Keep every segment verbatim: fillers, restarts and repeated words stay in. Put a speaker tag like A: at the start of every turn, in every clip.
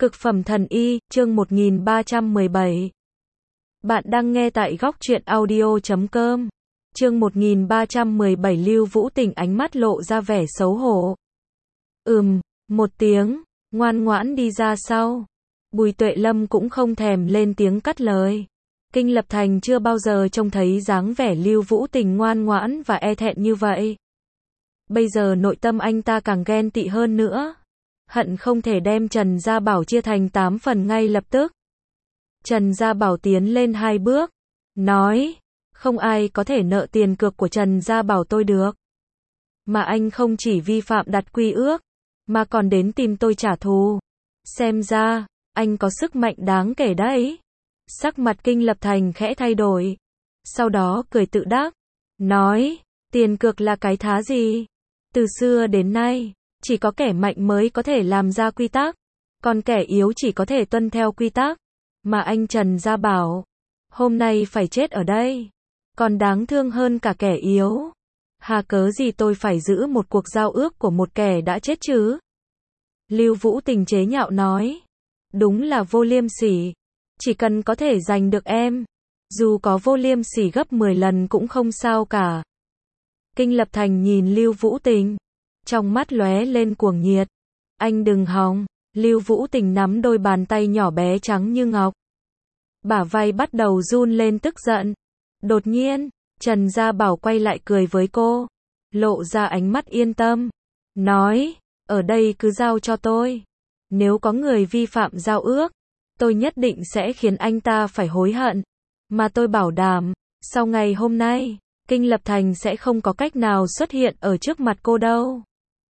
A: Cực phẩm thần y, chương một nghìn ba trăm mười bảy. Bạn đang nghe tại góc truyện audio chấm com. Chương một nghìn ba trăm mười bảy. Lưu Vũ Tình ánh mắt lộ ra vẻ xấu hổ. Ừm, một tiếng, ngoan ngoãn đi ra sau. Bùi Tuệ Lâm cũng không thèm lên tiếng cắt lời. Kinh Lập Thành chưa bao giờ trông thấy dáng vẻ Lưu Vũ Tình ngoan ngoãn và e thẹn như vậy. Bây giờ nội tâm anh ta càng ghen tị hơn nữa. Hận không thể đem Trần Gia Bảo chia thành tám phần ngay lập tức. Trần Gia Bảo tiến lên hai bước, nói, không ai có thể nợ tiền cược của Trần Gia Bảo tôi được. Mà anh không chỉ vi phạm đặt quy ước, mà còn đến tìm tôi trả thù. Xem ra, anh có sức mạnh đáng kể đấy. Sắc mặt Kinh Lập Thành khẽ thay đổi. Sau đó cười tự đắc, nói, tiền cược là cái thá gì? Từ xưa đến nay, chỉ có kẻ mạnh mới có thể làm ra quy tắc, còn kẻ yếu chỉ có thể tuân theo quy tắc. Mà anh Trần Gia Bảo, hôm nay phải chết ở đây, còn đáng thương hơn cả kẻ yếu. Hà cớ gì tôi phải giữ một cuộc giao ước của một kẻ đã chết chứ? Lưu Vũ Tình chế nhạo nói, đúng là vô liêm sỉ, chỉ cần có thể giành được em, dù có vô liêm sỉ gấp mười lần cũng không sao cả. Kinh Lập Thành nhìn Lưu Vũ Tình, trong mắt lóe lên cuồng nhiệt. Anh đừng hòng. Lưu Vũ Tình nắm đôi bàn tay nhỏ bé trắng như ngọc, bả vai bắt đầu run lên tức giận. Đột nhiên, Trần Gia Bảo quay lại cười với cô, lộ ra ánh mắt yên tâm, nói, ở đây cứ giao cho tôi. Nếu có người vi phạm giao ước, tôi nhất định sẽ khiến anh ta phải hối hận. Mà tôi bảo đảm, sau ngày hôm nay, Kinh Lập Thành sẽ không có cách nào xuất hiện ở trước mặt cô đâu.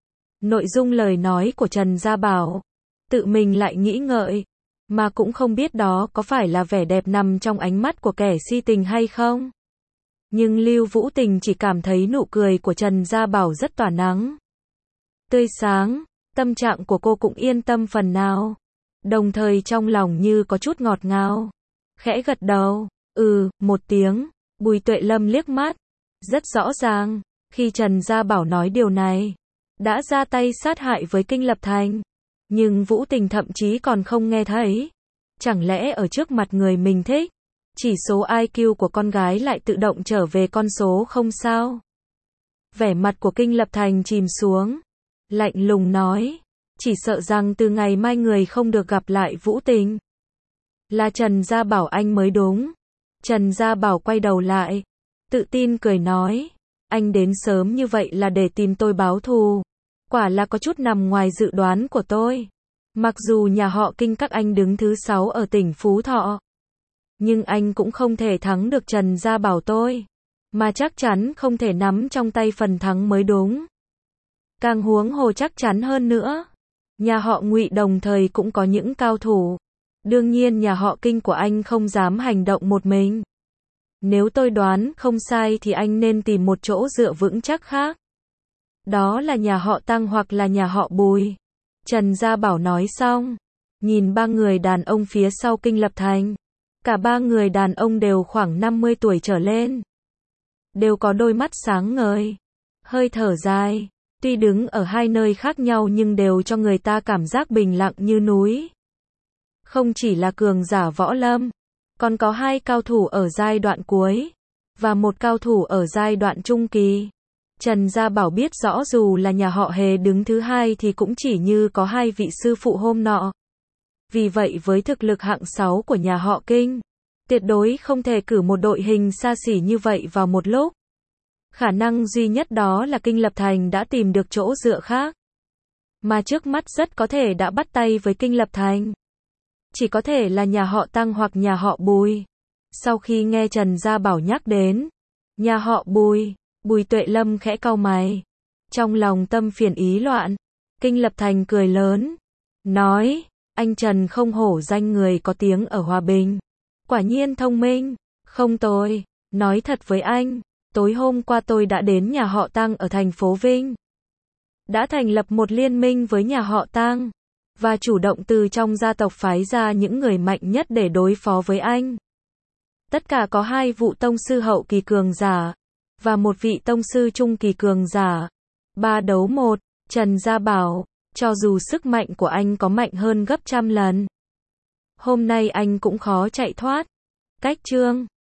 A: Nội dung lời nói của Trần Gia Bảo, tự mình lại nghĩ ngợi, mà cũng không biết đó có phải là vẻ đẹp nằm trong ánh mắt của kẻ si tình hay không. Nhưng Lưu Vũ Tình chỉ cảm thấy nụ cười của Trần Gia Bảo rất tỏa nắng, tươi sáng, tâm trạng của cô cũng yên tâm phần nào, đồng thời trong lòng như có chút ngọt ngào. Khẽ gật đầu, ừ, một tiếng. Bùi Tuệ Lâm liếc mắt, rất rõ ràng, khi Trần Gia Bảo nói điều này, đã ra tay sát hại với Kinh Lập Thành. Nhưng Vũ Tình thậm chí còn không nghe thấy. Chẳng lẽ ở trước mặt người mình thích, chỉ số i kiu của con gái lại tự động trở về con số không sao? Vẻ mặt của Kinh Lập Thành chìm xuống, lạnh lùng nói, chỉ sợ rằng từ ngày mai người không được gặp lại Vũ Tình là Trần Gia Bảo anh mới đúng. Trần Gia Bảo quay đầu lại, tự tin cười nói, anh đến sớm như vậy là để tìm tôi báo thù. Quả là có chút nằm ngoài dự đoán của tôi. Mặc dù nhà họ Kinh các anh đứng thứ sáu ở tỉnh Phú Thọ, nhưng anh cũng không thể thắng được Trần Gia Bảo tôi, mà chắc chắn không thể nắm trong tay phần thắng mới đúng. Càng huống hồ chắc chắn hơn nữa, nhà họ Ngụy đồng thời cũng có những cao thủ. Đương nhiên nhà họ Kinh của anh không dám hành động một mình. Nếu tôi đoán không sai thì anh nên tìm một chỗ dựa vững chắc khác. Đó là nhà họ Tăng hoặc là nhà họ Bùi. Trần Gia Bảo nói xong, nhìn ba người đàn ông phía sau Kinh Lập Thành. Cả ba người đàn ông đều khoảng năm mươi tuổi trở lên. Đều có đôi mắt sáng ngời, hơi thở dài. Tuy đứng ở hai nơi khác nhau nhưng đều cho người ta cảm giác bình lặng như núi. Không chỉ là cường giả võ lâm, còn có hai cao thủ ở giai đoạn cuối, và một cao thủ ở giai đoạn trung kỳ. Trần Gia Bảo biết rõ dù là nhà họ Hề đứng thứ hai thì cũng chỉ như có hai vị sư phụ hôm nọ. Vì vậy với thực lực hạng sáu của nhà họ Kinh, tuyệt đối không thể cử một đội hình xa xỉ như vậy vào một lúc. Khả năng duy nhất đó là Kinh Lập Thành đã tìm được chỗ dựa khác. Mà trước mắt rất có thể đã bắt tay với Kinh Lập Thành. Chỉ có thể là nhà họ Tăng hoặc nhà họ Bùi. Sau khi nghe Trần Gia Bảo nhắc đến nhà họ Bùi, Bùi Tuệ Lâm khẽ cau mày, trong lòng tâm phiền ý loạn. Kinh Lập Thành cười lớn, nói, anh Trần không hổ danh người có tiếng ở Hòa Bình. Quả nhiên thông minh, không tồi. Nói thật với anh, tối hôm qua tôi đã đến nhà họ Tăng ở thành phố Vinh. Đã thành lập một liên minh với nhà họ Tăng, và chủ động từ trong gia tộc phái ra những người mạnh nhất để đối phó với anh. Tất cả có hai vụ tông sư hậu kỳ cường giả, và một vị tông sư trung kỳ cường giả. Ba đấu một, Trần Gia Bảo, Cho dù sức mạnh của anh có mạnh hơn gấp trăm lần, hôm nay anh cũng khó chạy thoát. Cách chương